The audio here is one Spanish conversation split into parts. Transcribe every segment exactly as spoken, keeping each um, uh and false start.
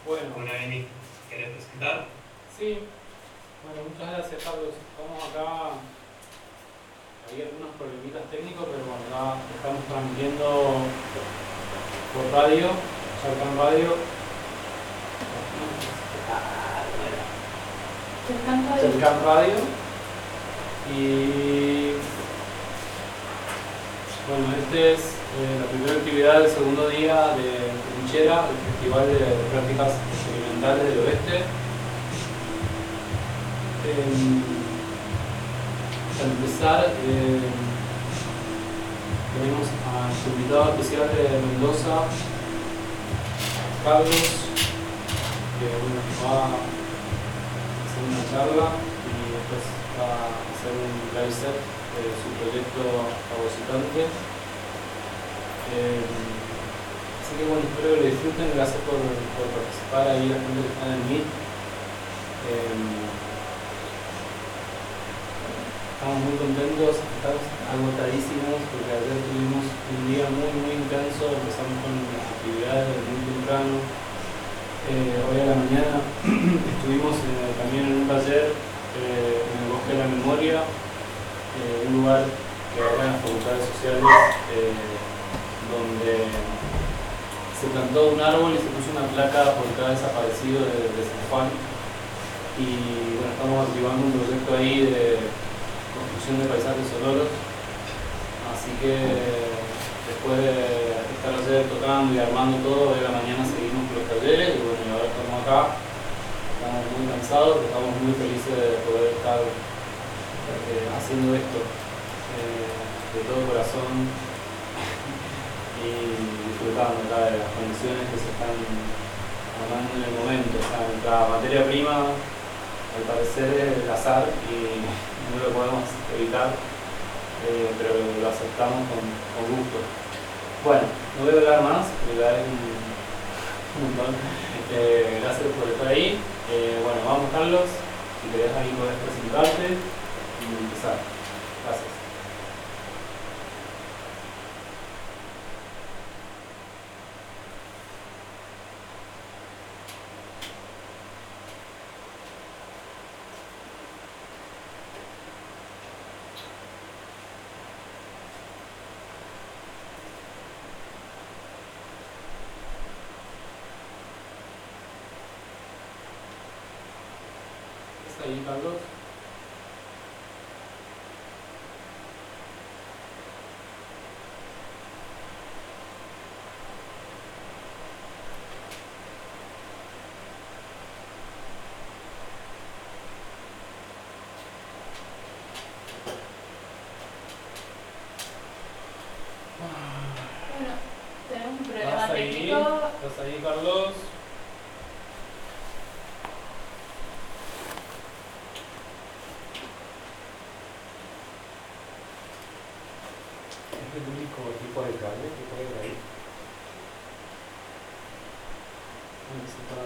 Bueno, Bueno, Emi, ¿querés presentar? sí, bueno, muchas gracias, Carlos. Estamos acá, hay algunos problemitas técnicos, pero bueno, acá estamos transmitiendo por radio, Charcan Radio. Cercan Radio. Cercan Radio. Y bueno, esta es eh, la primera actividad del segundo día de Trinchera, el Festival de Prácticas Experimentales del Oeste. Eh, para empezar, eh, tenemos a nuestro invitado especial de Mendoza, Carlos, que bueno, va a hacer una charla y después va a hacer un live set de su proyecto fagocitante. Eh, así que bueno, espero que lo disfruten. Gracias por, por participar ahí, la gente que está en el Meet. Eh, Estamos muy contentos, estamos agotadísimos porque ayer tuvimos un día muy muy intenso, empezamos con las actividades muy temprano. Eh, hoy a la mañana estuvimos eh, también en un taller eh, en el Bosque de la Memoria, eh, un lugar que ahora en las facultades sociales eh, donde se plantó un árbol y se puso una placa por cada desaparecido de, de San Juan. Y bueno, estamos activando un proyecto ahí de construcción de paisajes sonoros, así que después de estar ayer tocando y armando todo, hoy a la mañana seguimos con los talleres y bueno, y ahora estamos acá, estamos muy cansados, pero estamos muy felices de poder estar eh, haciendo esto eh, de todo corazón y disfrutando acá de las condiciones que se están armando en el momento. O sea, nuestra materia prima al parecer es el azar y no lo podemos evitar, eh, pero lo aceptamos con, con gusto. Bueno, no voy a hablar más, porque ya es un, un montón. Eh, gracias por estar ahí. Eh, bueno, vamos, Carlos, si querés ahí podés presentarte y empezar. Gracias. Ahí, Carlos. Bueno, tenemos un problema ¿Estás ahí? técnico. ¿Estás ahí, Carlos? Es el único tipo de cable que puede ir ahí. Necesita...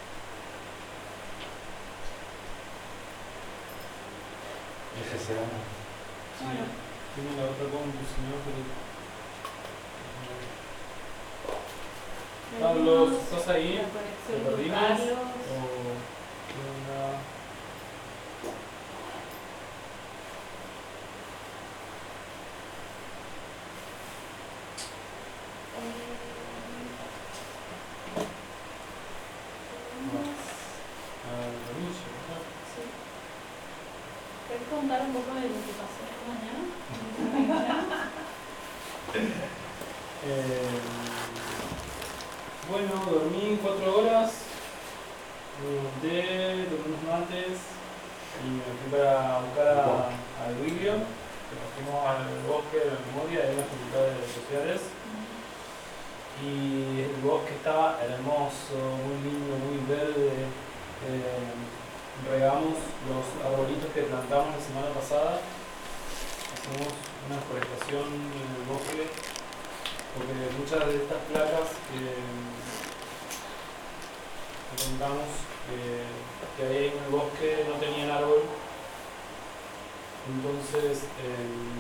Ese será. Sí, Bueno. tiene la otra compu, si no, pero... Carlos, ¿estás ahí? La ¿Te conexión con perdimos? Carlos. ¿O qué onda? Ah, el anuncio, ¿no? Sí. ¿Querés contar un poco de lo que pasó esta mañana? Eh, bueno, dormí cuatro horas, me levanté, tomé unos mates y me fui para buscar a, a Duilio, que nos fuimos al bosque de la memoria de las facultades sociales. Y el bosque estaba hermoso, muy lindo, muy verde. Eh, regamos los arbolitos que plantamos la semana pasada. Hacemos una forestación en el bosque porque muchas de estas placas que, que contamos eh, que hay en el bosque no tenían árbol. Entonces eh,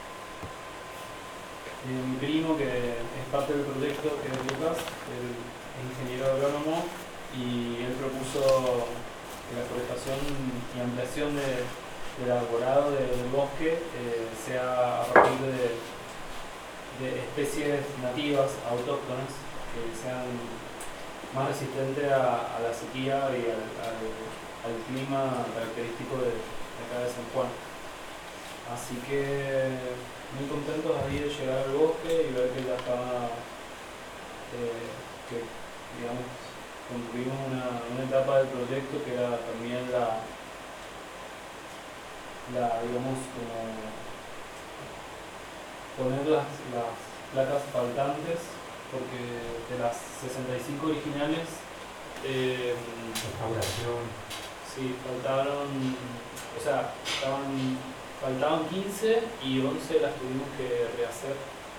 eh, mi primo, que es parte del proyecto, que es Lucas, él ingeniero agrónomo, y él propuso que la forestación y ampliación de, del arborado de- del bosque eh, sea a partir de, de especies nativas, autóctonas, que sean más resistentes a, a la sequía y al, al, al clima característico de, de acá de San Juan. Así que muy contentos ahí de llegar al bosque y ver que ya está, eh, que digamos, concluimos una, una etapa del proyecto que era también la, la digamos, como poner las, las placas faltantes, porque de las sesenta y cinco originales, eh, Restauración. sí, faltaron, o sea, estaban, faltaban quince y once las tuvimos que rehacer.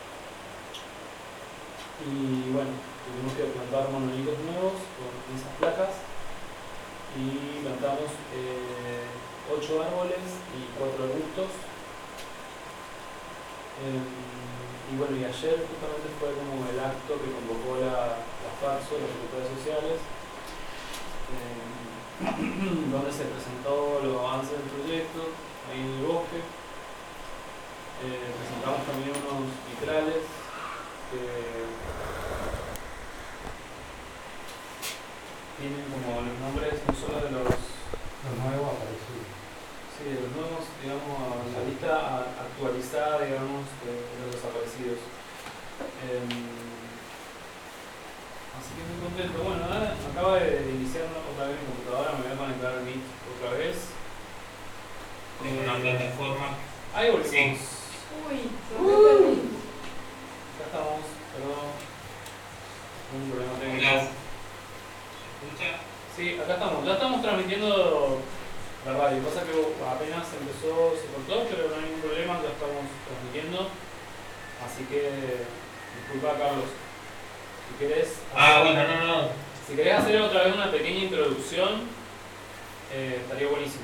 Y bueno, tuvimos que plantar monolitos nuevos con esas placas y plantamos eh, ocho árboles y cuatro arbustos. Eh, y bueno, y ayer justamente fue como el acto que convocó la, la FACSO, las Facultades Sociales, eh, donde se presentó los avances del proyecto ahí en el bosque. Eh, presentamos también unos vitrales que tienen como los nombres no solo de los, Lo nuevo aparecido. sí, de los nuevos, digamos, la lista actualizada, digamos, de, de los desaparecidos. Eh, así que muy contento. Bueno, nada, acaba de iniciar una, otra vez mi computadora, me voy a conectar al Meet otra vez. Con una plataforma. Ahí volvimos. Sí. Uy, se me perdí. Acá estamos, perdón. Un problema técnico. Hola. ¿Se escucha? Sí, acá estamos. Ya estamos transmitiendo la radio. Pasa que apenas empezó, se cortó, pero no hay ningún problema, ya estamos transmitiendo. Así que, disculpa, Carlos. Si querés. Ah, bueno, no, no. Si querés hacer otra vez una pequeña introducción, eh, estaría buenísimo.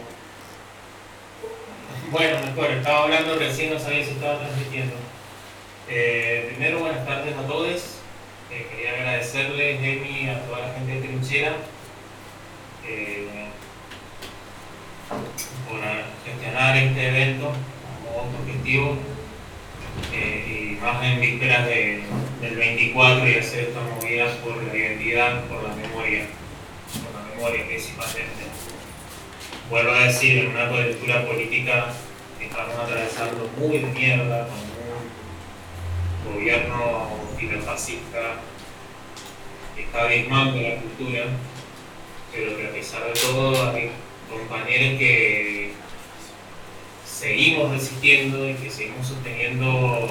Bueno, mejor, estaba hablando recién, no sabía si estaba transmitiendo. Eh, primero, buenas tardes a todos. Eh, quería agradecerles, Emi, a toda la gente de Trinchera eh, por gestionar este evento como objetivo eh, y más en vísperas de, del veinticuatro y hacer esta movida por la identidad, por la memoria, por la memoria principalmente. Vuelvo a decir, en una coyuntura política que estamos atravesando muy de mierda, con un gobierno filofascista que está diezmando la cultura, pero que a pesar de todo hay compañeros que seguimos resistiendo y que seguimos sosteniendo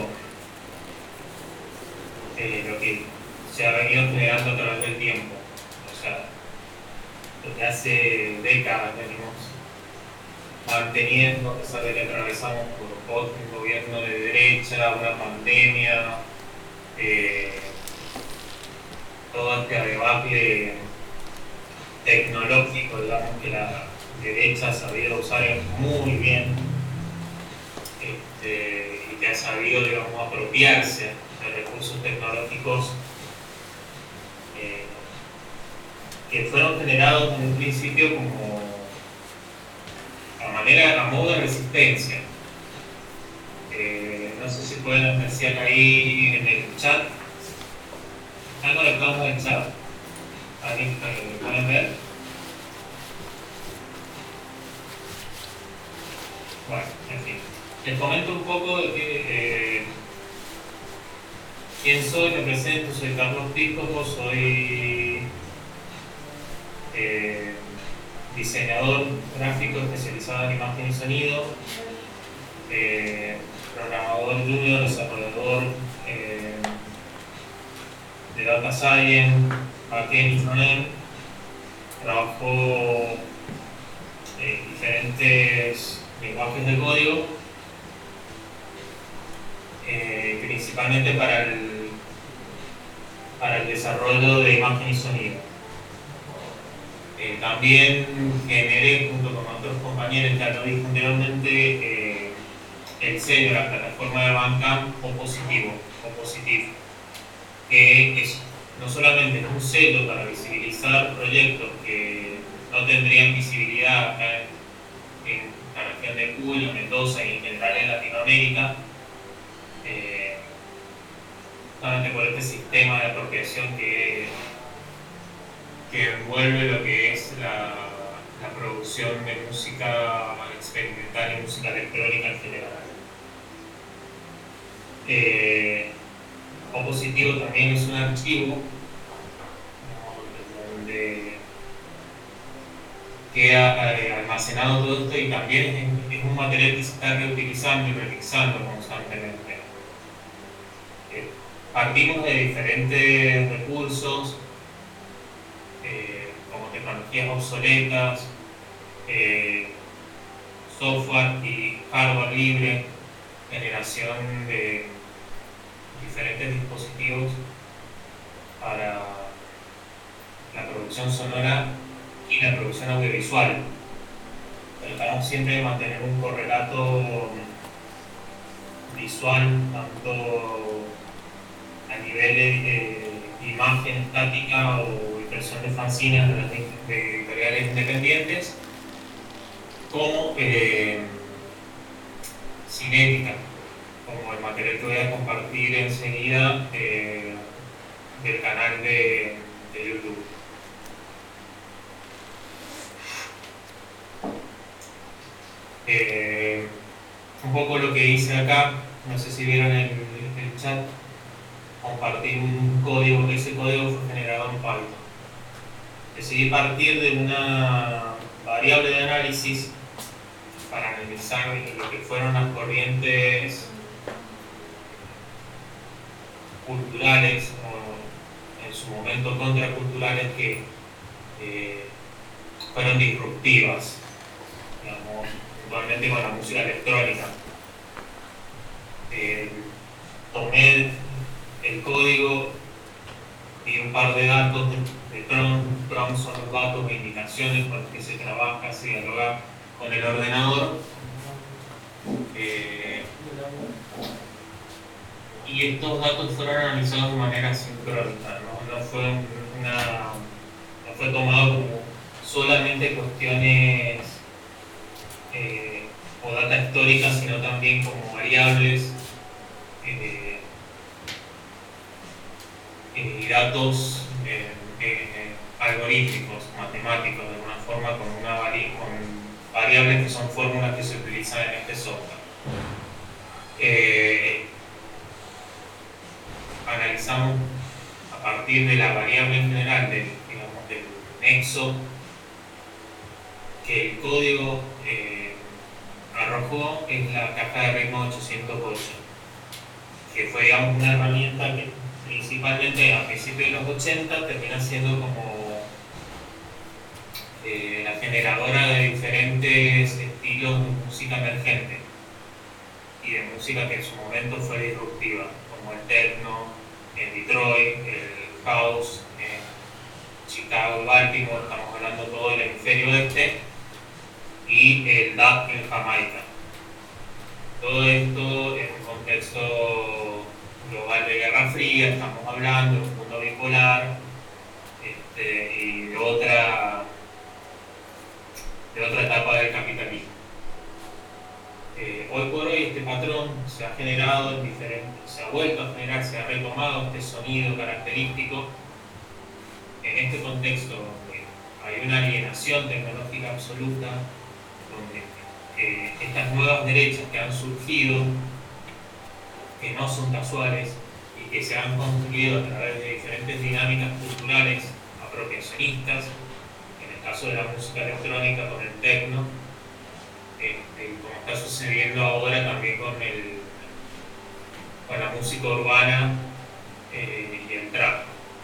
eh, lo que se ha venido generando a través del tiempo. O sea, desde hace décadas venimos manteniendo, a pesar de que atravesamos por otro gobierno de derecha, una pandemia, eh, todo este debate tecnológico, digamos, que la derecha ha sabido usar muy bien este, y que ha sabido, digamos, apropiarse de recursos tecnológicos eh, que fueron generados en un principio como a manera, a modo de resistencia. Eh, no sé si pueden apreciar ahí en el chat. ¿Están conectados en el chat? ¿Alguien lo pueden ver? Bueno, en fin. Les comento un poco de eh, quién soy, me presento, soy Carlos Piscopo, soy eh, diseñador gráfico especializado en imagen y sonido, eh, programador junior, desarrollador eh, de Data Science, backend y frontend. Trabajo en diferentes lenguajes de código, eh, principalmente para el, para el desarrollo de imagen y sonido. Eh, también generé, junto con otros compañeros, ya lo dije anteriormente, eh, el sello de la plataforma de Bandcamp Opositivo, Opositive, que es no solamente es un celo para visibilizar proyectos que no tendrían visibilidad acá en, en la región de Cuyo, Mendoza y en general en Latinoamérica, eh, justamente por este sistema de apropiación que, que envuelve lo que es la, la producción de música experimental y música electrónica en general. Eh, Compositivo también es un archivo donde queda eh, almacenado todo esto y también es, es un material que se está reutilizando y remixando constantemente. Eh, partimos de diferentes recursos, eh, como tecnologías obsoletas, eh, software y hardware libre, generación de diferentes dispositivos para la producción sonora y la producción audiovisual. Tratamos siempre de mantener un correlato visual, tanto a nivel de imagen estática o impresión de fanzines de las editoriales independientes, como eh, cinética, como el material que voy a compartir enseguida eh, del canal de, de YouTube. Eh, un poco lo que hice acá, no sé si vieron el, el chat, compartir un código, ese código fue generado en Python. Decidí partir de una variable de análisis para analizar lo que fueron las corrientes culturales o en su momento contraculturales que eh, fueron disruptivas, digamos, puntualmente con la música electrónica. Eh, tomé el código y un par de datos de, de prompt. Prompt son los datos e indicaciones con los que se trabaja, se dialoga con el ordenador. Eh, y estos datos fueron analizados de manera sincrónica, no, no, fue una, no fue tomado como solamente cuestiones eh, o data histórica, sino también como variables eh, y datos eh, eh, algorítmicos, matemáticos, de alguna forma, con, una vari con variables que son fórmulas que se utilizan en este software. Eh, analizamos a partir de la variable en general del, digamos, del nexo que el código eh, arrojó en la caja de ritmo ochocientos ocho, que fue, digamos, una herramienta que principalmente a principios de los ochenta termina siendo como eh, la generadora de diferentes estilos de música emergente y de música que en su momento fue disruptiva, como el techno en Detroit, el house en Chicago y Baltimore, estamos hablando todo del hemisferio oeste, y el dub en Jamaica. Todo esto en un contexto global de Guerra Fría, estamos hablando de un mundo bipolar este, y de otra, de otra etapa del capitalismo. Eh, hoy por hoy este patrón se ha generado en diferentes, se ha vuelto a generar, se ha retomado este sonido característico en este contexto donde hay una alienación tecnológica absoluta, donde eh, estas nuevas derechas que han surgido, que no son casuales y que se han construido a través de diferentes dinámicas culturales apropiacionistas, en el caso de la música electrónica con el techno, este, como está sucediendo ahora también con, el, con la música urbana eh, y el trap.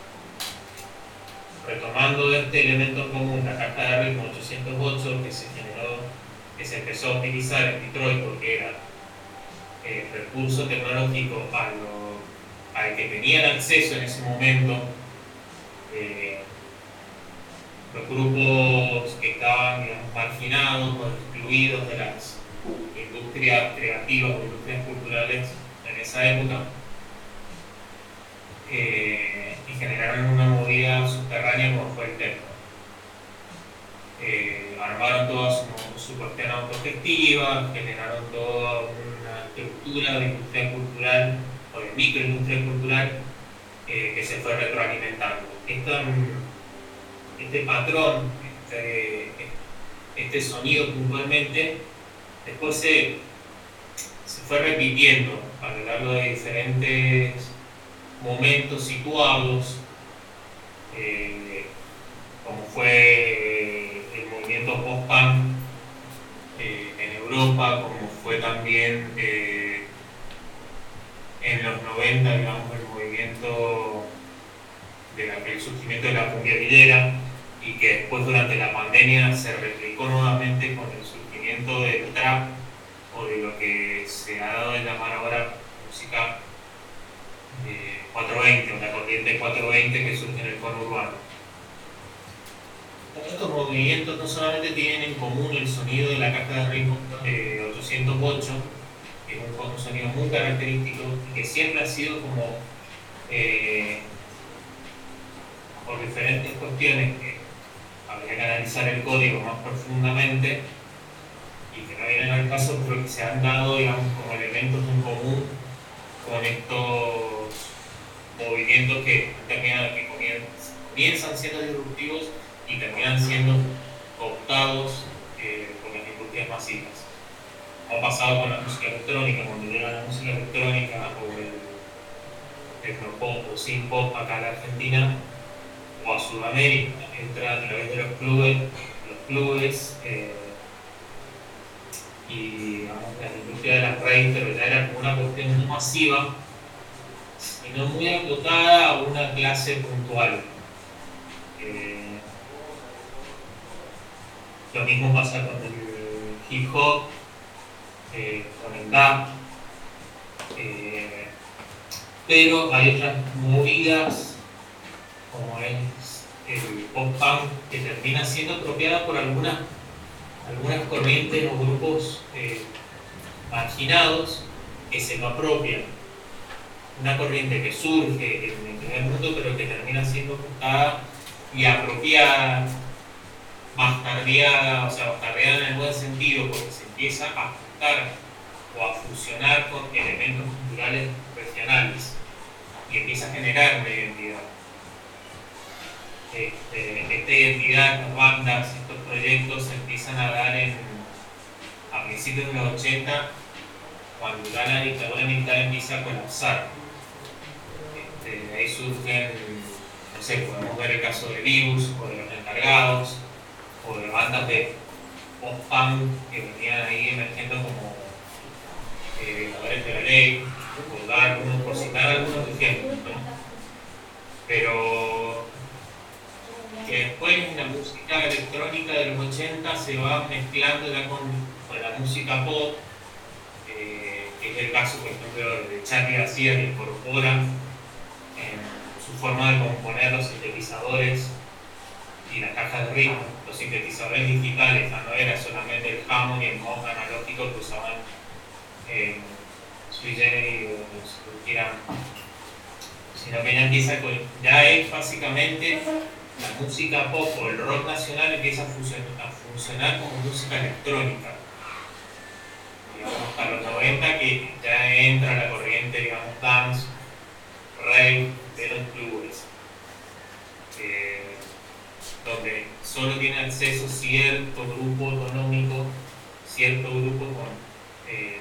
Retomando este elemento común, la caja de ritmo ochocientos ocho que se generó, que se empezó a utilizar en Detroit porque era eh, recurso tecnológico a lo, al que tenían acceso en ese momento eh, los grupos que estaban, digamos, marginados o excluidos de las industrias creativas o industrias culturales en esa época, eh, y generaron una movida subterránea como fue el techno. Eh, armaron toda su, su cuestión autogestiva, generaron toda una estructura de industria cultural o de microindustria cultural eh, que se fue retroalimentando. Esta, este patrón, este, este sonido puntualmente, después se, se fue repitiendo a lo largo de diferentes momentos situados, eh, como fue el movimiento post-punk eh, en Europa, como fue también eh, en los noventa, digamos, el movimiento de la, el surgimiento de la cumbia villera, y que después durante la pandemia se replicó nuevamente con el surgimiento del trap o de lo que se ha dado de llamar ahora música eh, cuatrocientos veinte, o la corriente cuatrocientos veinte que surge en el conurbano. Estos movimientos no solamente tienen en común el sonido de la caja de ritmo eh, ochocientos ocho, que es un, un sonido muy característico y que siempre ha sido como eh, por diferentes cuestiones que habría que analizar el código más profundamente y que no vienen al caso, pero que se han dado, digamos, como elementos en común con estos movimientos que, terminan, que comienzan, comienzan siendo disruptivos y terminan siendo cooptados eh, por las industrias masivas. Ha pasado con la música electrónica, cuando llega la música electrónica o el tecnopop o synth pop acá a la Argentina o a Sudamérica, entra a través de los clubes, los clubes eh, y digamos, la industria de las raves, pero ya era como una cuestión muy masiva y no muy acotada a una clase puntual. Eh, lo mismo pasa con el hip hop, eh, con el rap, eh, pero hay otras movidas como es el pop-punk que termina siendo apropiada por algunas, algunas corrientes o grupos eh, marginados que se lo apropian. Una corriente que surge en el primer mundo pero que termina siendo buscada y apropiada, bastardeada, o sea, bastardeada en el buen sentido, porque se empieza a juntar o a fusionar con elementos culturales regionales y empieza a generar una identidad. Este, esta identidad, estas bandas, estos proyectos se empiezan a dar en, a principios de los ochenta, cuando ya la dictadura militar empieza a colapsar. Este, ahí surgen, no sé, podemos ver el caso de Virus, o de Los Encargados, o de bandas de post-punk que venían ahí emergiendo como eh, Violadores de la Ley, por, dar algunos, por citar algunos ejemplos, ¿no? Pero que después la música electrónica de los ochenta se va mezclando ya con, con la música pop, eh, que es el caso, por ejemplo, de Charly García, que incorpora en su forma de componer los sintetizadores y las cajas de ritmo, los sintetizadores digitales, no era solamente el Hammond y el Moog analógico que usaban en Sui Generis o lo que quieran, sino que ya empieza con, ya es básicamente la música pop o el rock nacional empieza a funcionar, a funcionar como música electrónica. Digamos, hasta los noventa que ya entra la corriente, digamos, dance, rave de los clubes, eh, donde solo tiene acceso cierto grupo económico, cierto grupo con, eh,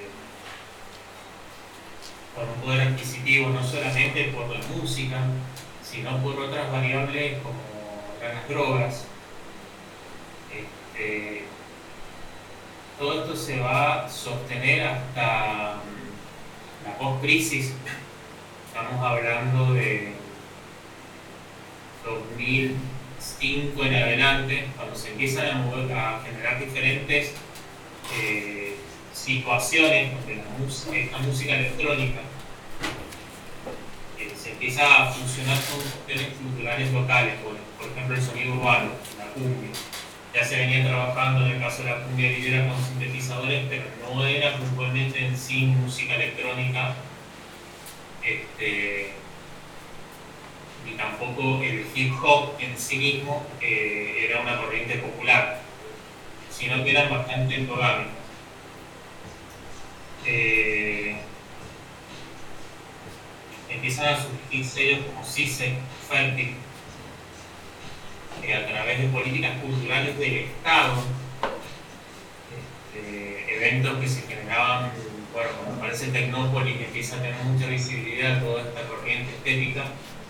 con un poder adquisitivo, no solamente por la música, sino por otras variables como las drogas. Este, todo esto se va a sostener hasta la post-crisis. Estamos hablando de dos mil cinco en adelante, cuando se empiezan a, mover, a generar diferentes eh, situaciones donde la música, esta música electrónica eh, se empieza a fusionar con cuestiones culturales locales, por, por ejemplo el sonido urbano, la cumbia. Ya se venía trabajando en el caso de la cumbia villera con sintetizadores, pero no era puntualmente en sí música electrónica. Este, ni tampoco el hip hop en sí mismo eh, era una corriente popular, sino que eran bastante endogámicos. Eh, empiezan a surgir sellos como CICE, Fértil, que a través de políticas culturales del Estado, este, eventos que se generaban, bueno, cuando aparece Tecnópolis empieza a tener mucha visibilidad toda esta corriente estética,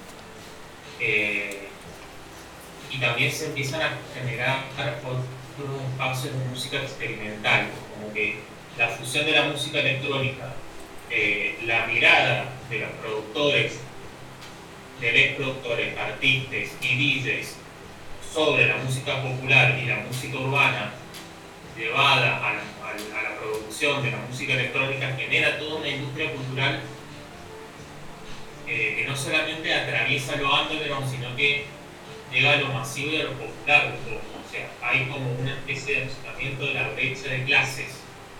eh, y también se empiezan a generar otros espacios de música experimental, como que la fusión de la música electrónica, eh, la mirada de los productores, de los productores, artistas y D Js sobre la música popular y la música urbana llevada a la, a la producción de la música electrónica genera toda una industria cultural eh, que no solamente atraviesa lo underground, sino que llega a lo masivo y a lo popular. O sea, hay como una especie de ajustamiento de la brecha de clases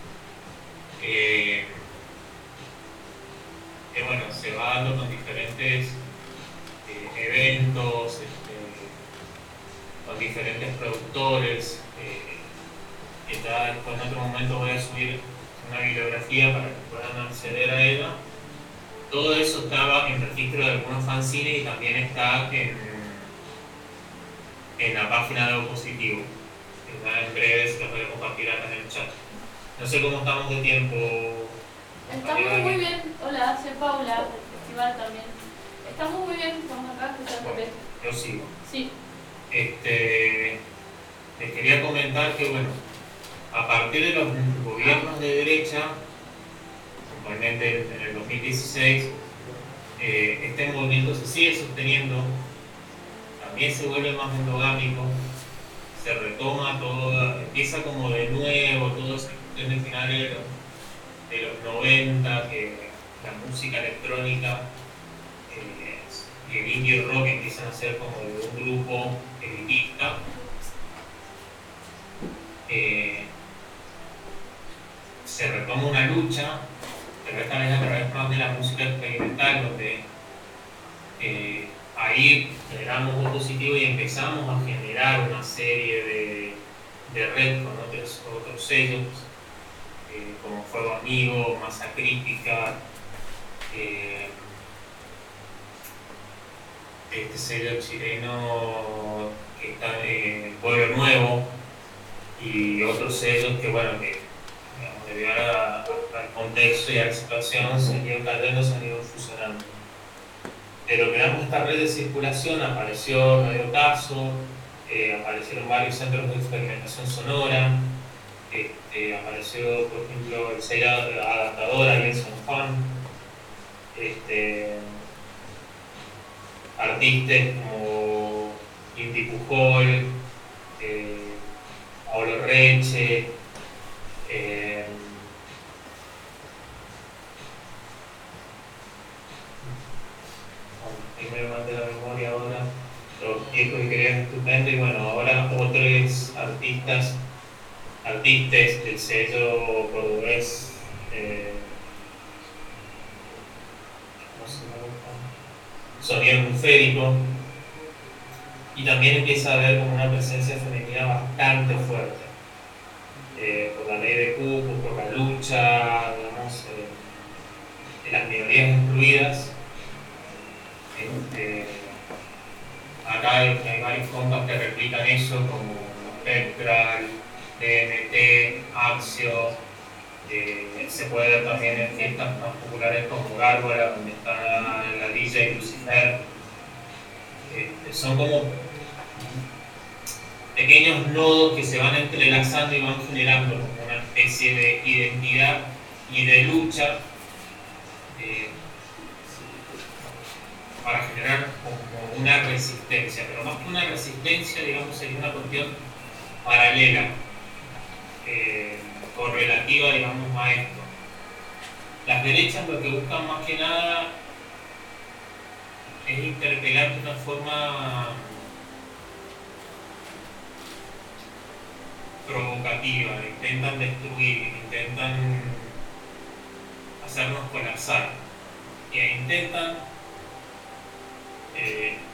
eh, que bueno, se va dando con diferentes eh, eventos, este, con diferentes productores, eh, que ya después en otro momento voy a subir una bibliografía para que puedan acceder a ella. Todo eso estaba en registro de algunos fanzines y también está en, en la página de Opositivo. En breve se los voy a compartir acá en el chat. No sé cómo estamos de tiempo. Estamos muy bien. Hola, soy Paula, del festival también. Estamos muy bien, estamos acá escuchando. Bueno, yo sigo. Sí. Este, les quería comentar que, bueno, a partir de los gobiernos de derecha, actualmente en el dos mil dieciséis, eh, este movimiento se sigue sosteniendo, también se vuelve más endogámico, se retoma todo, empieza como de nuevo, todo esa cuestión de finales de los, de los noventa, que la música electrónica eh, y el indie rock empiezan a ser como de un grupo elitista. Eh, se retoma una lucha, pero esta vez a través más de la música experimental, donde eh, ahí generamos Opositivo y empezamos a generar una serie de, de red con otros, otros sellos, eh, como Fuego Amigo, Masa Crítica, eh, este sello chileno que está en eh, Pueblo Nuevo, y otros sellos que, bueno, que digamos, debido a, al contexto y a la situación se han ido cayendo, se han ido fusionando. Pero creamos esta red de circulación, apareció Radio Caso, eh, aparecieron varios centros de experimentación sonora, este, apareció, por ejemplo, el sello adaptador ahí en San Juan, este, artistas como Inti Pujol, eh, Paulo Reche, eh, me mandé la memoria ahora, los viejos que querían estupendo, y bueno, ahora otros artistas, artistas del sello cordobés, eh, ¿cómo se llama? Sonido Atmosférico, y también empieza a haber como una presencia femenina bastante fuerte, eh, por la ley de cupo, por la lucha, digamos, eh, de las minorías excluidas. Este, acá hay, hay varios compas que replican eso, como Spectral, D M T, Axio, eh, se puede ver también en fiestas más populares como Gárgola, donde está la D J Lucifer. Este, son como pequeños nodos que se van entrelazando y van generando una especie de identidad y de lucha eh, para generar como una resistencia, pero más que una resistencia, digamos, sería una cuestión paralela, eh, correlativa, digamos, a esto. Las derechas lo que buscan más que nada es interpelar de una forma provocativa, intentan destruir, intentan hacernos colapsar, e intentan eh,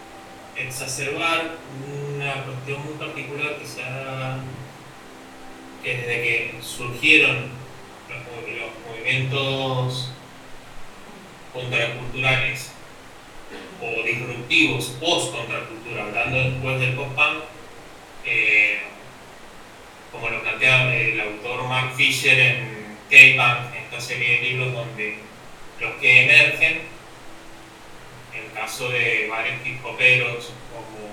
exacerbar una cuestión muy particular que se ha, que desde que surgieron los, los movimientos contraculturales o disruptivos post-contracultura, hablando después del post-punk, eh, como lo plantea el autor Mark Fisher en K-Punk, esta serie de libros donde los que emergen, en el caso de varios hip hoperos, como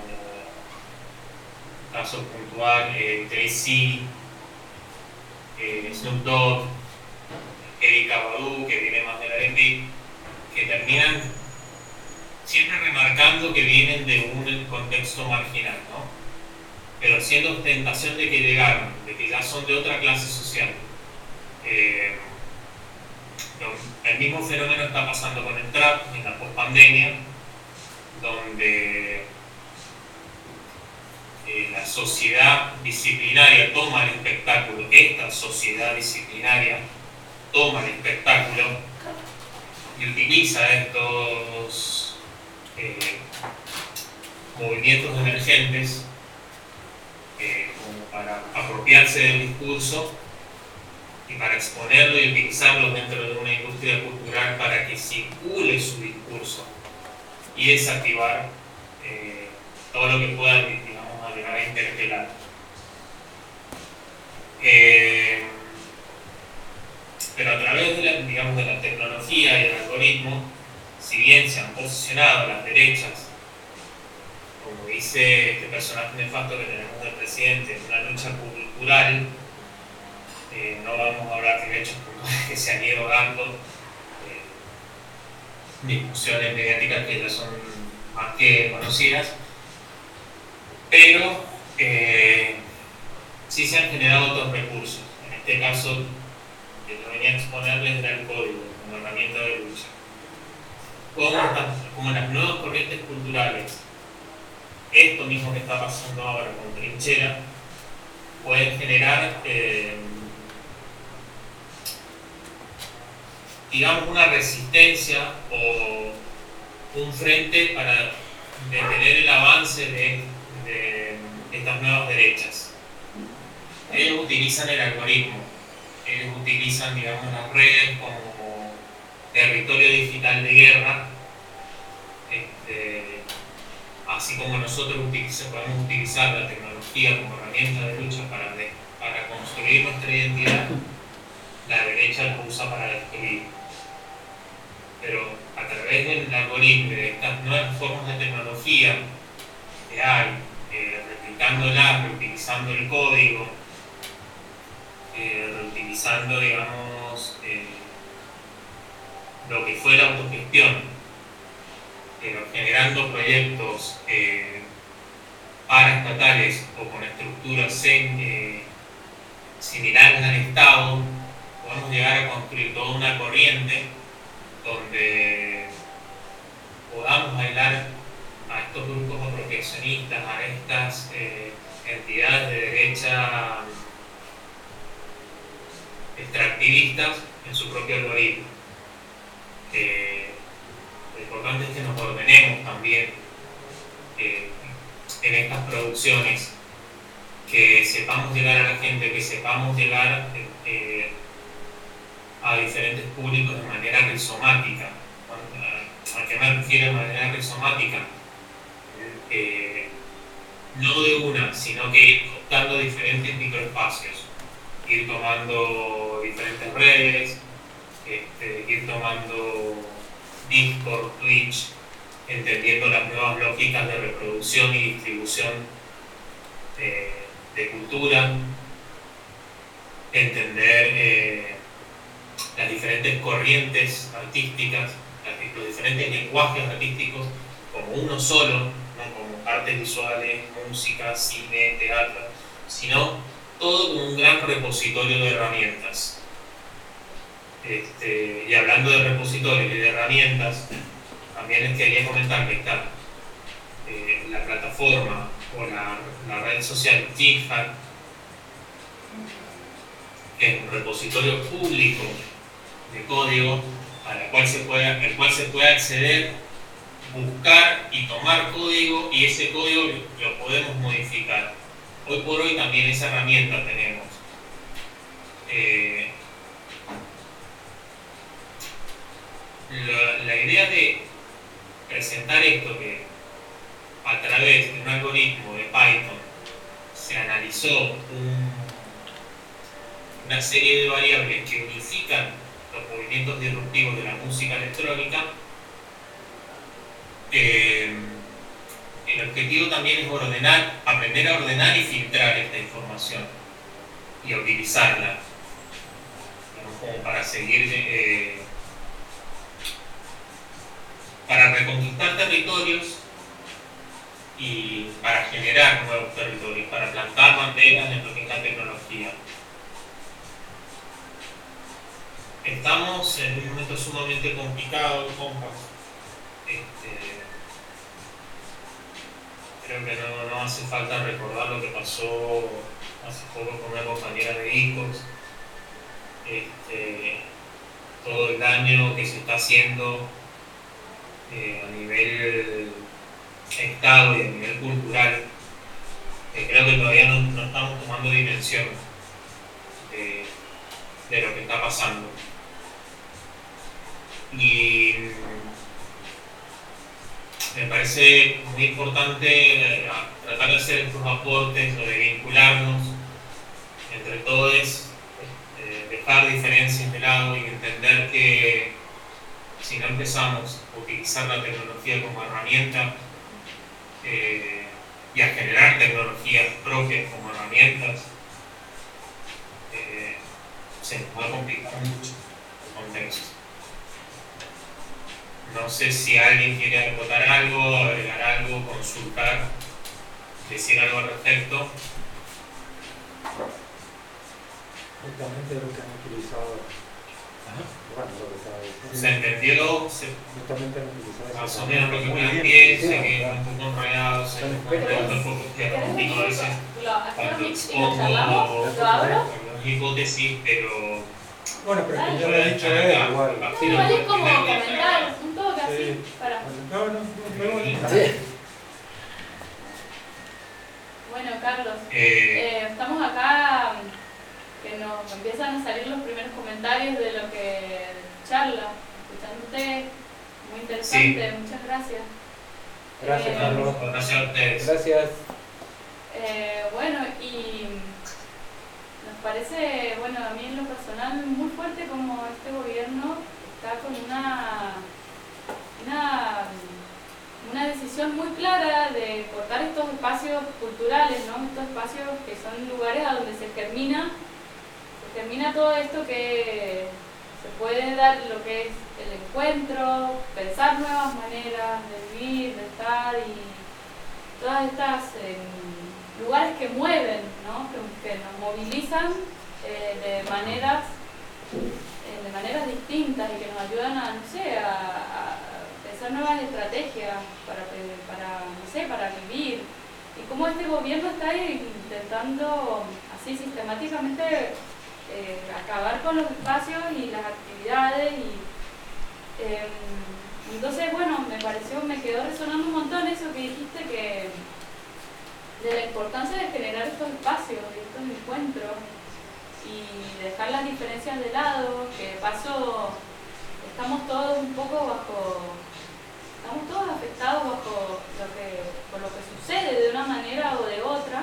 caso puntual, eh, Jay-Z, eh, Snoop Dogg, Erykah Badu, que viene más del R and B, que terminan siempre remarcando que vienen de un contexto marginal, ¿no? Pero haciendo ostentación de que llegaron, de que ya son de otra clase social. Eh, el mismo fenómeno está pasando con el trap en la post-pandemia, donde eh, la sociedad disciplinaria toma el espectáculo, esta sociedad disciplinaria toma el espectáculo y utiliza estos eh, movimientos emergentes eh, como para apropiarse del discurso y para exponerlo y utilizarlo dentro de una industria cultural para que circule su discurso y desactivar eh, todo lo que pueda, digamos, llegar a interpelar. Eh, pero a través de la, digamos, de la tecnología y el algoritmo, si bien se han posicionado las derechas, como dice este personaje nefasto que tenemos del presidente, en una lucha cultural, eh, no vamos a hablar de hechos que se han ido dando, eh, discusiones mediáticas que ya son más que conocidas, pero eh, sí se han generado otros recursos. En este caso, que yo venía a exponerles era el código como herramienta de lucha. Como, como las nuevas corrientes culturales, esto mismo que está pasando ahora con Trinchera, pueden generar eh, digamos una resistencia o un frente para detener el avance de, de estas nuevas derechas. Ellos utilizan el algoritmo, ellos utilizan, digamos, las redes como territorio digital de guerra, este, así como nosotros utiliza, podemos utilizar la tecnología como herramienta de lucha para, de, para construir nuestra identidad, la derecha lo usa para destruir. Pero a través del algoritmo, de estas nuevas formas de tecnología que hay, eh, replicándolas, reutilizando el código, eh, reutilizando, digamos, eh, lo que fue la autogestión, eh, generando proyectos eh, paraestatales o con estructuras eh, similares al Estado, podemos llegar a construir toda una corriente donde podamos bailar a estos grupos apropiacionistas, a estas eh, entidades de derecha extractivistas en su propio algoritmo. Eh, lo importante es que nos ordenemos también eh, en estas producciones, que sepamos llegar a la gente, que sepamos llegar eh, a diferentes públicos de manera rizomática. ¿A qué me refiero de manera rizomática? Eh, no de una, sino que ir optando diferentes microespacios, ir tomando diferentes redes, este, ir tomando Discord, Twitch, entendiendo las nuevas lógicas de reproducción y distribución eh, de cultura, entender eh, las diferentes corrientes artísticas, los diferentes lenguajes artísticos como uno solo, no como artes visuales, música, cine, teatro, sino todo como un gran repositorio de herramientas. Este, y hablando de repositorios y de herramientas, también les quería comentar que está eh, la plataforma o la, la red social GitHub, que es un repositorio público de código a la cual se puede, al cual se puede acceder buscar y tomar código, y ese código lo podemos modificar. Hoy por hoy también esa herramienta tenemos. Eh, la, la idea de presentar esto, que a través de un algoritmo de Python se analizó un, una serie de variables que unifican los movimientos disruptivos de la música electrónica, eh, el objetivo también es ordenar, aprender a ordenar y filtrar esta información y a utilizarla, digamos, como para seguir, eh, para reconquistar territorios y para generar nuevos territorios, para plantar banderas en lo que es la tecnología. Estamos en un momento sumamente complicado, compas. Este, creo que no, no hace falta recordar lo que pasó hace poco con una compañera de hijos, este, todo el daño que se está haciendo eh, a nivel Estado y a nivel cultural. Eh, creo que todavía no, no estamos tomando dimensión de, de lo que está pasando. Y me parece muy importante tratar de hacer estos aportes o de vincularnos entre todos, eh, dejar diferencias de lado y entender que si no empezamos a utilizar la tecnología como herramienta eh, y a generar tecnologías propias como herramientas, eh, se nos va a complicar mucho el contexto. No sé si alguien quiere acotar algo, agregar algo, consultar, decir algo al respecto. Justamente lo que han utilizado. Bueno, lo que estaba diciendo. ¿Se entendió? Se, Justamente han utilizado. más o menos lo que planteé, sé que es un poco enredado, sé que es un poco diagnóstico a veces. Cuando expongo las hipótesis, pero. Bueno, pero que yo le he dicho a él igual. Sí, igual es como comentar, un toque así, Sí. para. No, no, no, no. Sí. Bueno, Carlos, Eh, eh, estamos acá, que nos empiezan a salir los primeros comentarios de lo que charla, escuchándote, muy interesante, Sí. muchas gracias. Gracias, Eh, Carlos. gracias a ustedes. Gracias. Eh, bueno, y nos parece, bueno, a mí en lo personal muy fuerte como este gobierno está con una, una, una decisión muy clara de cortar estos espacios culturales, ¿no? Estos espacios que son lugares a donde se germina, se germina todo esto que se puede dar lo que es el encuentro, pensar nuevas maneras de vivir, de estar y todas estas eh, lugares que mueven, ¿no? que, que nos movilizan eh, de maneras eh, de maneras distintas y que nos ayudan a, no sé, a, a pensar nuevas estrategias para, para, no sé, para vivir. Y cómo este gobierno está intentando así sistemáticamente eh, acabar con los espacios y las actividades y eh, entonces bueno, me pareció, me quedó resonando un montón eso que dijiste, que de la importancia de generar estos espacios, de estos encuentros y dejar las diferencias de lado, que de paso estamos todos un poco bajo, estamos todos afectados bajo lo que, por lo que sucede de una manera o de otra.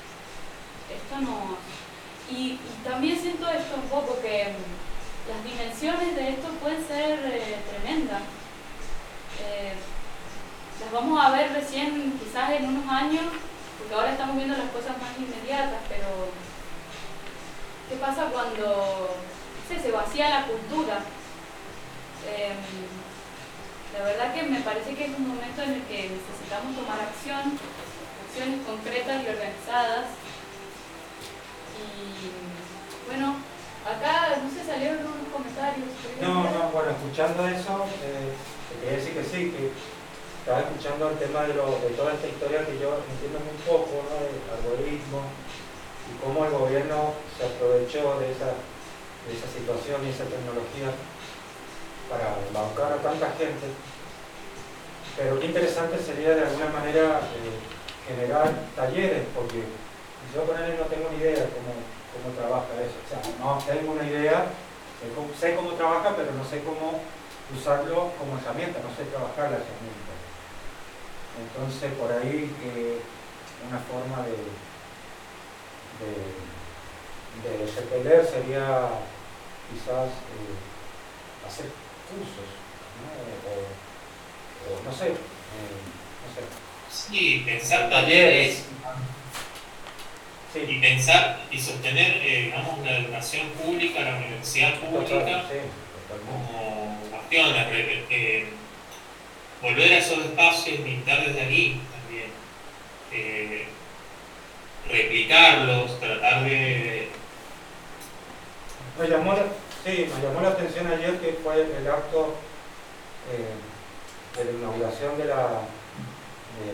Esto no... Y, y también siento esto un poco, que las dimensiones de esto pueden ser eh, tremendas. Eh, las vamos a ver recién, quizás en unos años, porque ahora estamos viendo las cosas más inmediatas, pero ¿qué pasa cuando no sé, se vacía la cultura? Eh, la verdad que me parece que es un momento en el que necesitamos tomar acción, acciones concretas y organizadas. Y bueno, acá no sé, salieron unos comentarios. No, no, bueno, escuchando eso, eh, te quería decir que sí, que estaba escuchando el tema de, lo, de toda esta historia que yo entiendo muy poco, ¿no? Del algoritmo y cómo el gobierno se aprovechó de esa, de esa situación y esa tecnología para embaucar a tanta gente. pero qué interesante sería de alguna manera eh, generar talleres, porque yo con él no tengo ni idea cómo, cómo trabaja eso. O sea, no tengo una idea, sé cómo, sé cómo trabaja, pero no sé cómo usarlo como herramienta, no sé trabajar la herramienta. Entonces, por ahí, eh, una forma de, de, de repeler sería quizás eh, hacer cursos, ¿no? O, o no sé, eh, no sé. Sí, pensar talleres Sí. y pensar y sostener, eh, digamos, la educación pública, la universidad pública, Total, sí, totalmente. como bastión, re- eh, volver a esos espacios, militar desde aquí también, eh, replicarlos, tratar de... Me llamó la, sí, me llamó la atención ayer que fue el acto eh, de la inauguración de la de,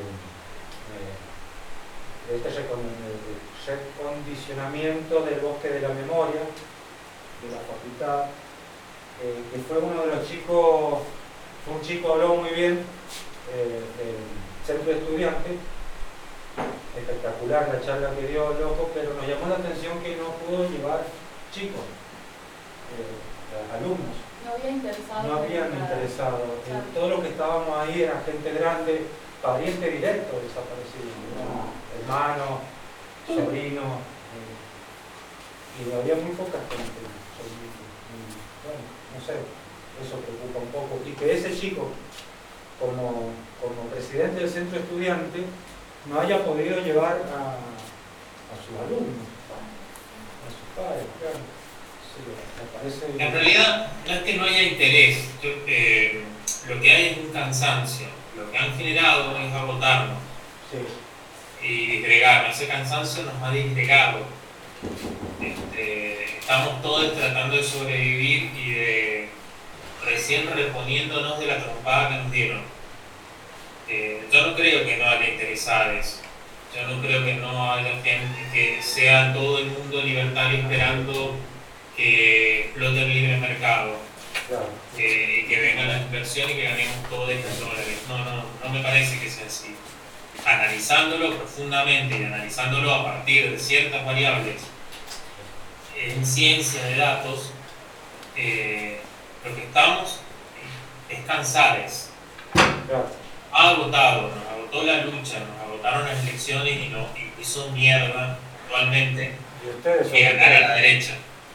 de, de este recon, de recondicionamiento del bosque de la memoria de la facultad, eh, que fue uno de los chicos, fue un chico habló muy bien eh, del centro de estudiantes, espectacular la charla que dio, loco, pero nos llamó la atención que no pudo llevar chicos, eh, alumnos. No había interesado. No habían interesado. Claro. Todo lo que estábamos ahí era gente grande, pariente directo desaparecido, ¿no? Hermano, sobrino, eh, y había muy poca gente. Bueno, no sé, eso preocupa un poco. Y que ese chico, como, como presidente del centro estudiante, no haya podido llevar a, a sus alumnos, a sus padres, claro. Sí, me parece... En realidad no es que no haya interés, yo, eh, lo que hay es un cansancio, lo que han generado es agotarnos sí. y disgregarnos, ese cansancio nos ha disgregado. Este, estamos todos tratando de sobrevivir y de recién reponiéndonos de la trompada que nos dieron. Eh, yo no creo que no haya interesados, yo no creo que no haya gente que sea todo el mundo libertario esperando que explote el libre mercado, Claro. eh, que venga la inversión y que ganemos todos estos dólares. No, no, no me parece que sea así. Analizándolo profundamente y analizándolo a partir de ciertas variables en ciencia de datos, eh, lo que estamos es cansados. Claro. Ha agotado, nos agotó la lucha, nos agotaron las elecciones y nos hizo mierda actualmente ¿Y ustedes que ganar a la derecha.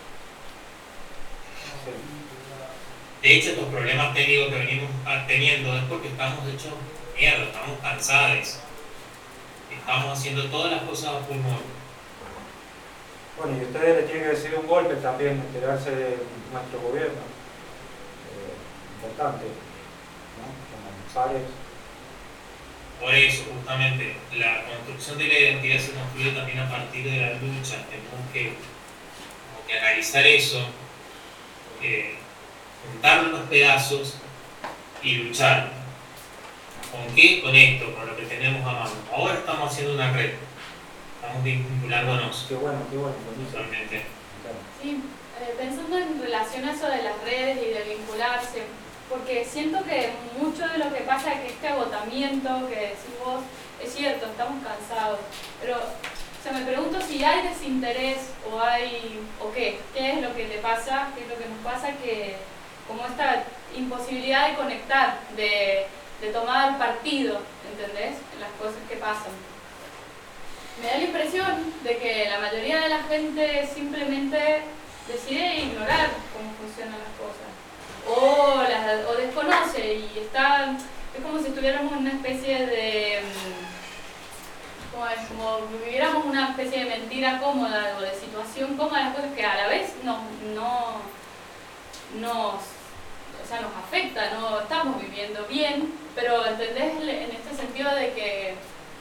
Sí. De hecho, estos problemas técnicos que venimos teniendo es porque estamos hechos mierda, estamos cansados. Estamos haciendo todas las cosas a pulmón. Bueno, y a ustedes les tiene que decir un golpe también, enterarse de nuestro gobierno. Eh, importante, ¿no? Como pares. Por eso, justamente, la construcción de la identidad se construye también a partir de la lucha. Tenemos que, como que analizar eso, eh, juntar los pedazos y luchar. ¿Con qué? Con esto, con lo que tenemos a mano. Ahora estamos haciendo una red, estamos vinculándonos. Qué bueno, qué bueno, buenísimo. Totalmente. Sí, eh, pensando en relación a eso de las redes y de vincularse, porque siento que mucho de lo que pasa es que este agotamiento que decís vos, es cierto, estamos cansados, pero o sea, me pregunto si hay desinterés o hay, o qué, qué es lo que le pasa, qué es lo que nos pasa, que como esta imposibilidad de conectar, de, de tomar partido, ¿entendés? En las cosas que pasan. Me da la impresión de que la mayoría de la gente simplemente decide ignorar cómo funcionan las cosas. O, las, o desconoce y está, es como si estuviéramos en una especie de, como, es, como viviéramos una especie de mentira cómoda o de situación cómoda, las cosas que a la vez nos, no, nos, o sea, nos afecta, no estamos viviendo bien, pero ¿entendés en este sentido de que,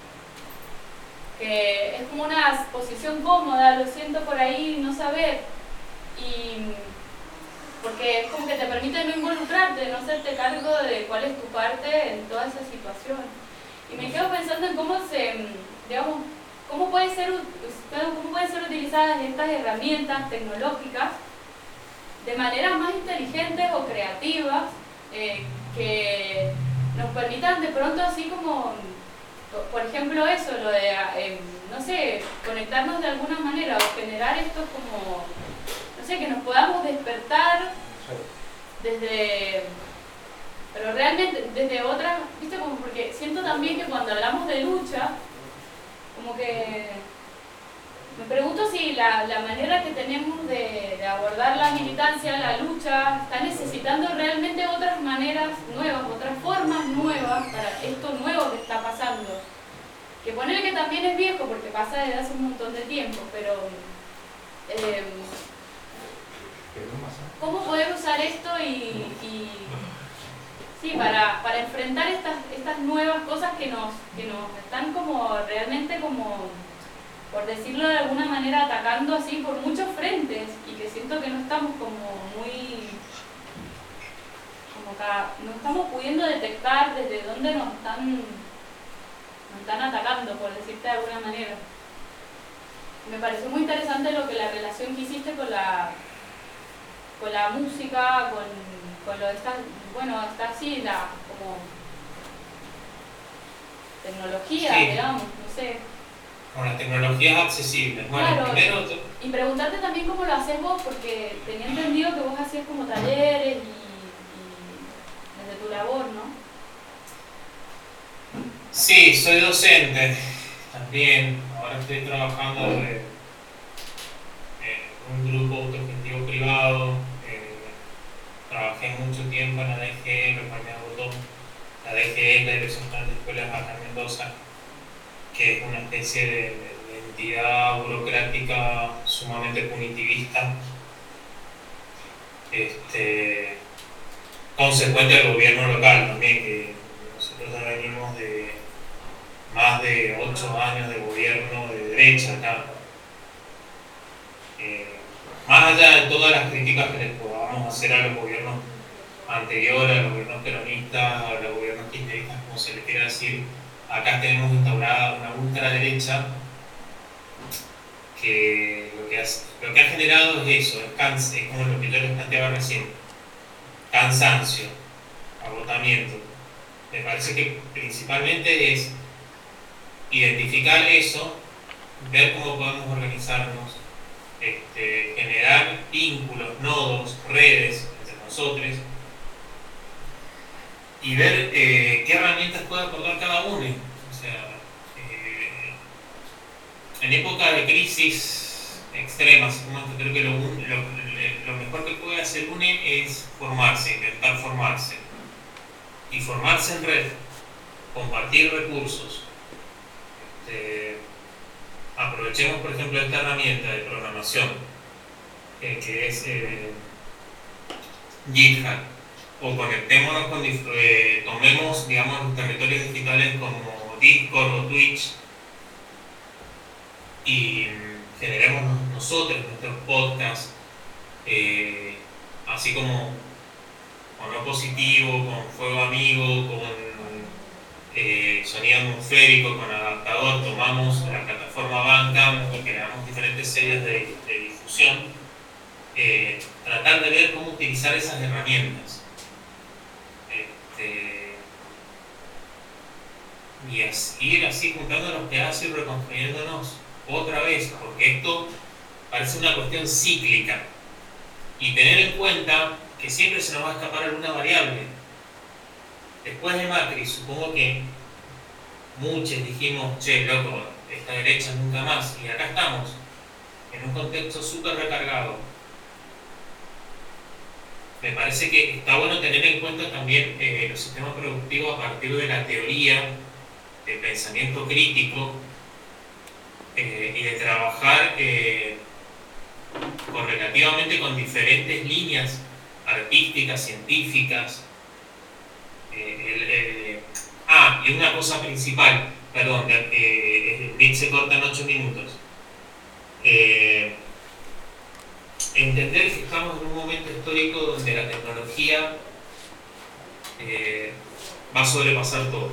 que es como una posición cómoda, lo siento por ahí, no saber, y porque es como que te permite no involucrarte, no hacerte cargo de cuál es tu parte en toda esa situación. Y me quedo pensando en cómo se, digamos, cómo puede ser, cómo pueden ser utilizadas estas herramientas tecnológicas de maneras más inteligentes o creativas, eh, que nos permitan de pronto así como, por ejemplo eso, lo de, eh, no sé, conectarnos de alguna manera o generar esto como, no sé, que nos podamos despertar desde, pero realmente desde otras, viste, como porque siento también que cuando hablamos de lucha, como que me pregunto si la, la manera que tenemos de, de abordar la militancia, la lucha, está necesitando realmente otras maneras nuevas, otras formas nuevas para esto nuevo que está pasando. Que poner que también es viejo porque pasa desde hace un montón de tiempo, pero eh, ¿cómo poder usar esto y, y sí, para, para enfrentar estas, estas nuevas cosas que nos, que nos están como realmente como, por decirlo de alguna manera, atacando así por muchos frentes y que siento que no estamos como muy, como que no estamos pudiendo detectar desde dónde nos están, nos están atacando, por decirte de alguna manera. Me pareció muy interesante lo que la relación que hiciste con la, con la música, con, con lo de esta, bueno, está así, la como tecnología, sí, digamos, no sé. Con las tecnologías accesibles. Bueno, Claro, primero... y preguntarte también cómo lo haces vos, porque tenía entendido que vos hacías como talleres y, y desde tu labor, ¿no? Sí, soy docente también. Ahora estoy trabajando en un grupo autogestivo privado. Eh, trabajé mucho tiempo en la D G E, lo cual me agotó. La D G E es la Dirección General de Escuelas acá en Mendoza, que es una especie de, de entidad burocrática sumamente punitivista, este, consecuente al gobierno local también, que nosotros ya venimos de más de ocho años de gobierno de derecha acá. Eh, más allá de todas las críticas que les podamos hacer a los gobiernos anteriores, a los gobiernos peronistas, a los gobiernos kirchneristas, como se les quiera decir, acá tenemos instaurada una ultraderecha que lo que, hace, lo que ha generado es eso, es, cansa, es como lo que yo les planteaba recién, cansancio, agotamiento. Me parece que principalmente es identificar eso, ver cómo podemos organizarnos, este, generar vínculos, nodos, redes entre nosotros y ver eh, qué herramientas puede aportar cada uno. O sea, eh, en época de crisis extremas, como creo que lo, lo, lo mejor que puede hacer uno es formarse, intentar formarse. Y formarse en red, compartir recursos. Este, aprovechemos, por ejemplo, esta herramienta de programación, eh, que es eh, GitHub. O conectémonos con, eh, tomemos, digamos, los territorios digitales como Discord o Twitch y generemos nosotros nuestros podcasts, eh, así como con lo positivo, con fuego amigo, con eh, sonido atmosférico, con adaptador. Tomamos la plataforma Bandcamp y creamos diferentes series de, de difusión, eh, tratar de ver cómo utilizar esas herramientas. Este, y así, ir así juntando los pedazos y reconstruyéndonos otra vez, porque esto parece una cuestión cíclica y tener en cuenta que siempre se nos va a escapar alguna variable. Después de Macri, supongo que muchos dijimos, che, loco, esta derecha nunca más, y acá estamos en un contexto súper recargado. Me parece que está bueno tener en cuenta también eh, los sistemas productivos a partir de la teoría del pensamiento crítico eh, y de trabajar eh, correlativamente con diferentes líneas artísticas, científicas. Eh, el, el, ah, y una cosa principal, perdón, eh, el bit se corta en ocho minutos. Eh, Entender que estamos en un momento histórico donde la tecnología eh, va a sobrepasar todo.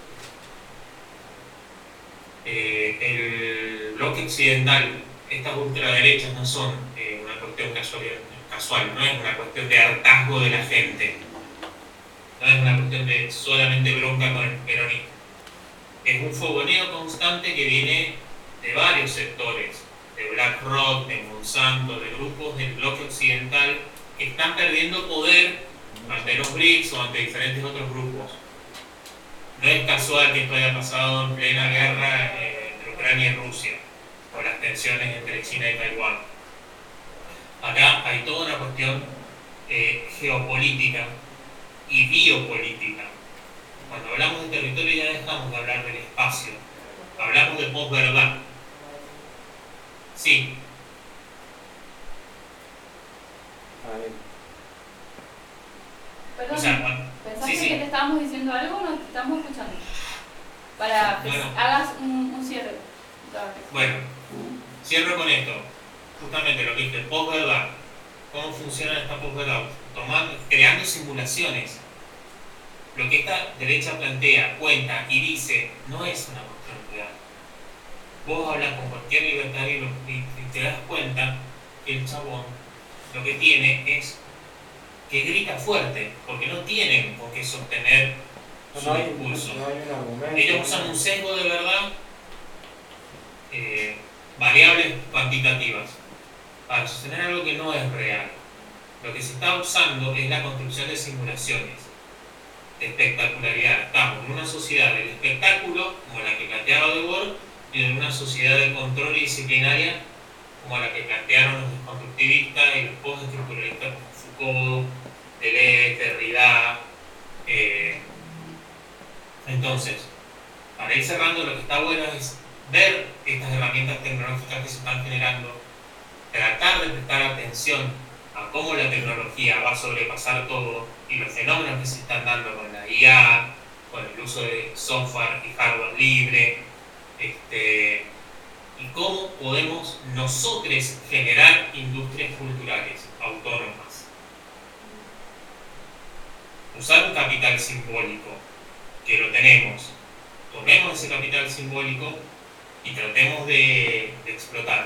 Eh, el bloque occidental, estas ultraderechas no son eh, una cuestión casual, casual, no es una cuestión de hartazgo de la gente. no es una cuestión de solamente bronca con el peronismo. Es un fogoneo constante que viene de varios sectores, de BlackRock, de Monsanto, de grupos del bloque occidental que están perdiendo poder ante los BRICS o ante diferentes otros grupos. No es casual que esto haya pasado en plena guerra eh, entre Ucrania y Rusia, o las tensiones entre China y Taiwán. Acá hay toda una cuestión eh, geopolítica y biopolítica. Cuando hablamos de territorio ya dejamos de hablar del espacio, hablamos de posverdad. Sí. Perdón, O sea, bueno, ¿pensaste sí, sí. que te estábamos diciendo algo o no te estamos escuchando? Para que Bueno. hagas un, un cierre. Bueno, cierro con esto. Justamente lo que dije, posverdad. ¿Cómo funciona esta posverdad? Tomando, creando simulaciones. Lo que esta derecha plantea, cuenta y dice, no es una cuestión real. Vos hablas con cualquier libertario y, lo, y, y te das cuenta que el chabón lo que tiene es que grita fuerte, porque no tienen con qué sostener su no hay, discurso. No hay un argumento. Ellos usan un sesgo de verdad, eh, variables cuantitativas, para sostener algo que no es real. Lo que se está usando es la construcción de simulaciones, de espectacularidad. Estamos en una sociedad del espectáculo, como la que planteaba Debord, y en una sociedad de control y disciplinaria, como la que plantearon los desconstructivistas y los postestructuralistas como Foucault, Deleuze, Derrida. Eh, entonces, para ir cerrando, lo que está bueno es ver estas herramientas tecnológicas que se están generando, tratar de prestar atención a cómo la tecnología va a sobrepasar todo y los fenómenos que se están dando con la I A, con el uso de software y hardware libre, este, y cómo podemos nosotros generar industrias culturales autónomas. Usar un capital simbólico, que lo tenemos, tomemos ese capital simbólico y tratemos de, de explotarlo.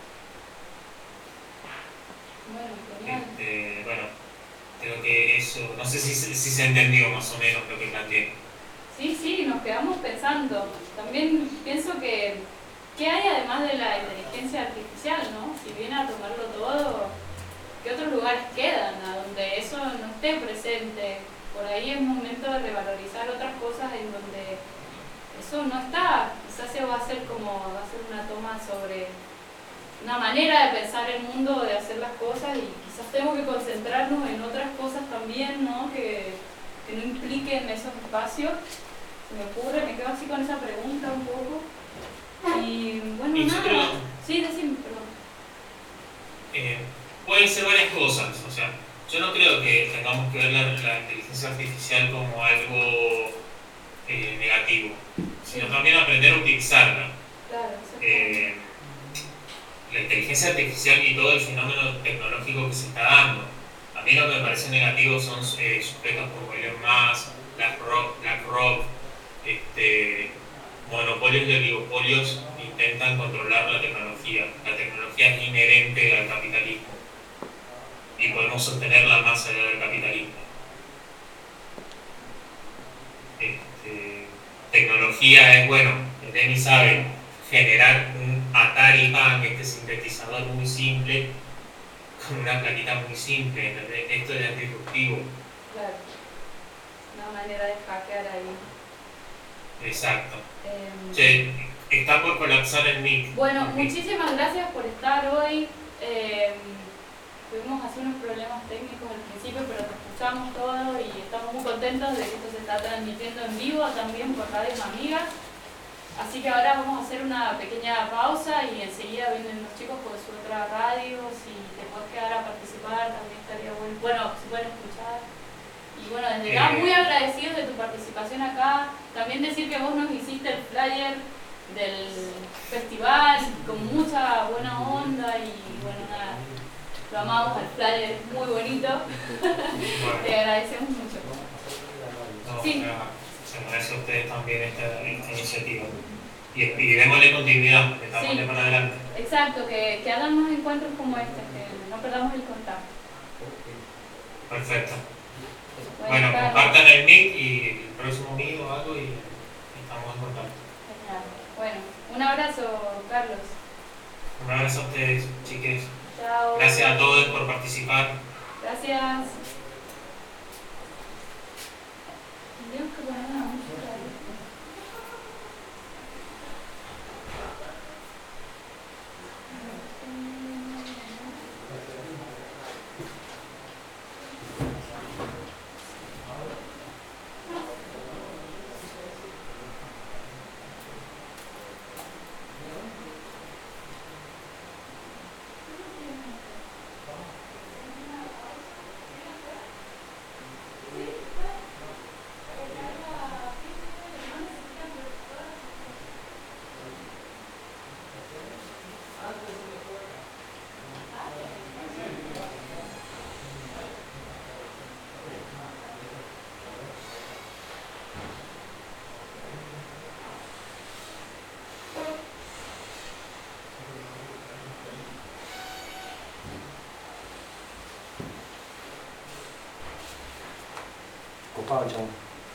Bueno, genial. Este, bueno, creo que eso, no sé si, si se entendió más o menos lo que planteé. Sí, sí, nos quedamos pensando. También pienso que, ¿qué hay además de la inteligencia artificial, no? Si viene a tomarlo todo, ¿qué otros lugares quedan a donde eso no esté presente? Por ahí es momento de revalorizar otras cosas en donde eso no está. Quizás se va a hacer como, va a ser una toma sobre una manera de pensar el mundo, de hacer las cosas, y quizás tenemos que concentrarnos en otras cosas también, ¿no? Que, que no impliquen esos espacios. Se me ocurre, me quedo así con esa pregunta un poco. Y bueno, Y yo nada. creo- Sí, decime, perdón. Eh, pueden ser varias cosas, o sea, yo no creo que tengamos que ver la, la inteligencia artificial como algo eh, negativo, sino también aprender a utilizarla. Claro, eso es Eh, la inteligencia artificial y todo el fenómeno tecnológico que se está dando. A mí lo que me parece negativo son eh, sujetos como Elon Musk, BlackRock, BlackRock este, monopolios y oligopolios intentan controlar la tecnología. La tecnología es inherente al capitalismo y podemos sostenerla más allá del capitalismo. Este, tecnología es, bueno, Denny sabe, generar un Atari Pan, este sintetizador muy simple, con una plaquita muy simple. ¿Entendés? Esto ya es disruptivo. claro. Una manera de hackear ahí. Exacto. Eh, Che, está por colapsar el mic. Bueno, muchísimas gracias por estar hoy. Eh, tuvimos así unos problemas técnicos al principio, pero te escuchamos todo y estamos muy contentos de que esto se está transmitiendo en vivo también por Radios Amigas. Así que ahora vamos a hacer una pequeña pausa y enseguida vienen los chicos por su otra radio. Si te puedes quedar a participar también estaría bueno. Bueno, se pueden escuchar. Y bueno, desde ya muy agradecidos de tu participación acá. También decir que vos nos hiciste el flyer del festival con mucha buena onda y bueno, nada, lo amamos, el flyer es muy bonito. Te agradecemos mucho. No, Sí. Se agradece a ustedes también esta, esta iniciativa. Y, y démosle continuidad, que estamos Sí. de para adelante. Exacto, que, que hagan más encuentros como este, que no perdamos el contacto. Perfecto. Bueno, Carlos. compartan el link y el próximo video o algo y estamos en contacto. Genial. Bueno, un abrazo, Carlos. Un abrazo a ustedes, chiques. Chao. Gracias a todos por participar. Gracias. Tenemos que poner una música ahí. Copado, chavo.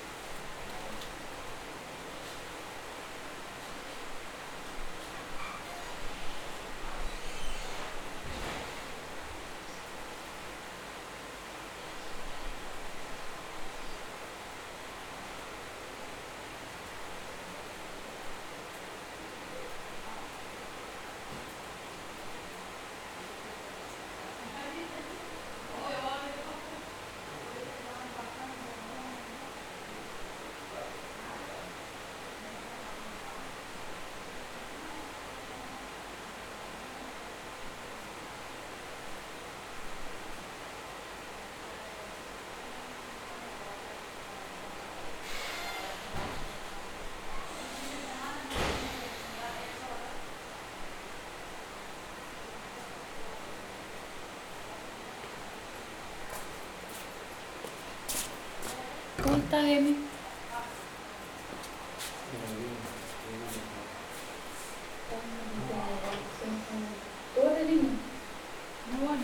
¿Cómo estás, Emi? Todo de línea. Muy bueno.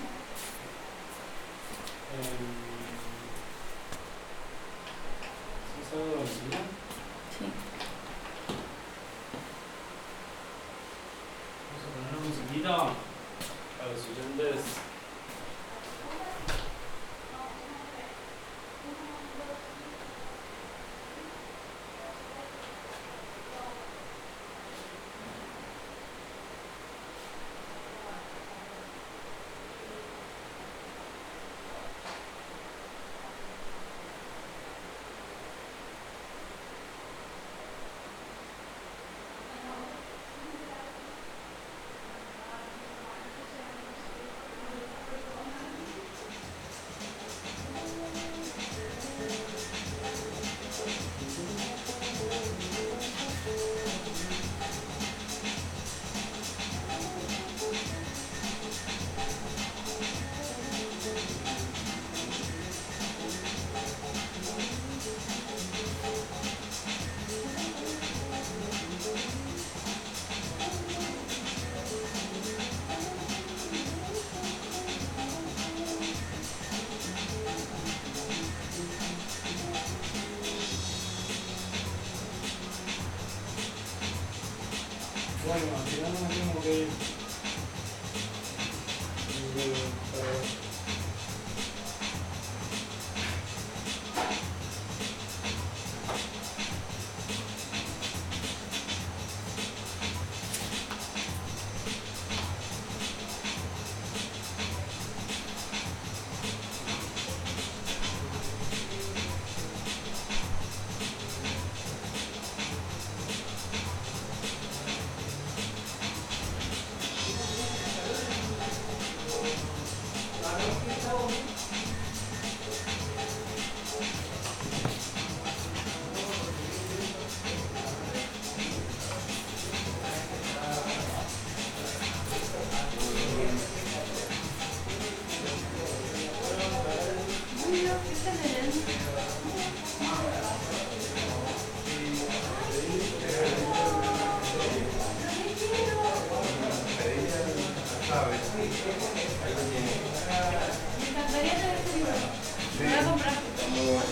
¿Es algo de Argentina? Sí. Vamos a poner una musiquita para los oyentes. Bueno, al final no me tengo que ir. Pero Me encantaría tener este libro. Lo voy a comprar. Muy bueno.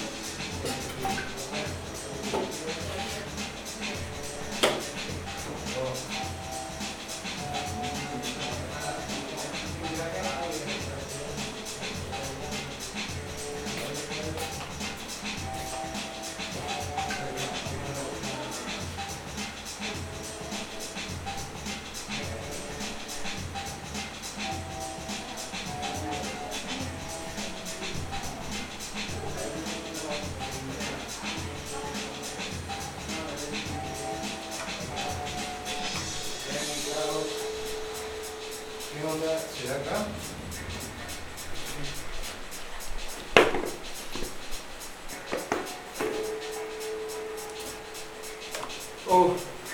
¿Qué onda? ¿Será acá? Oh.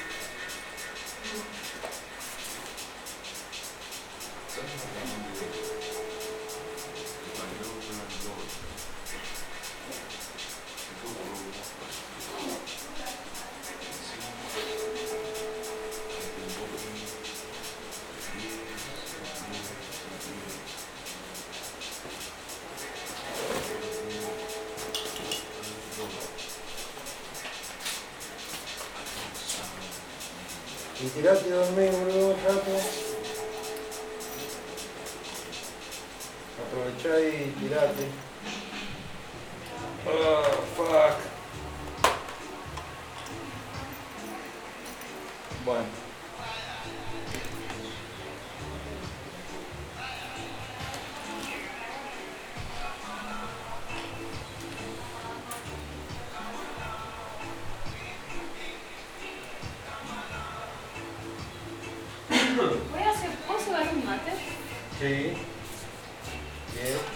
Y tirate a dormir, boludo, un rato. Aprovechá y tirate. Oh, fuck. Bueno. Voy a hacer, ¿puedo cebar un mate? Sí. Bien.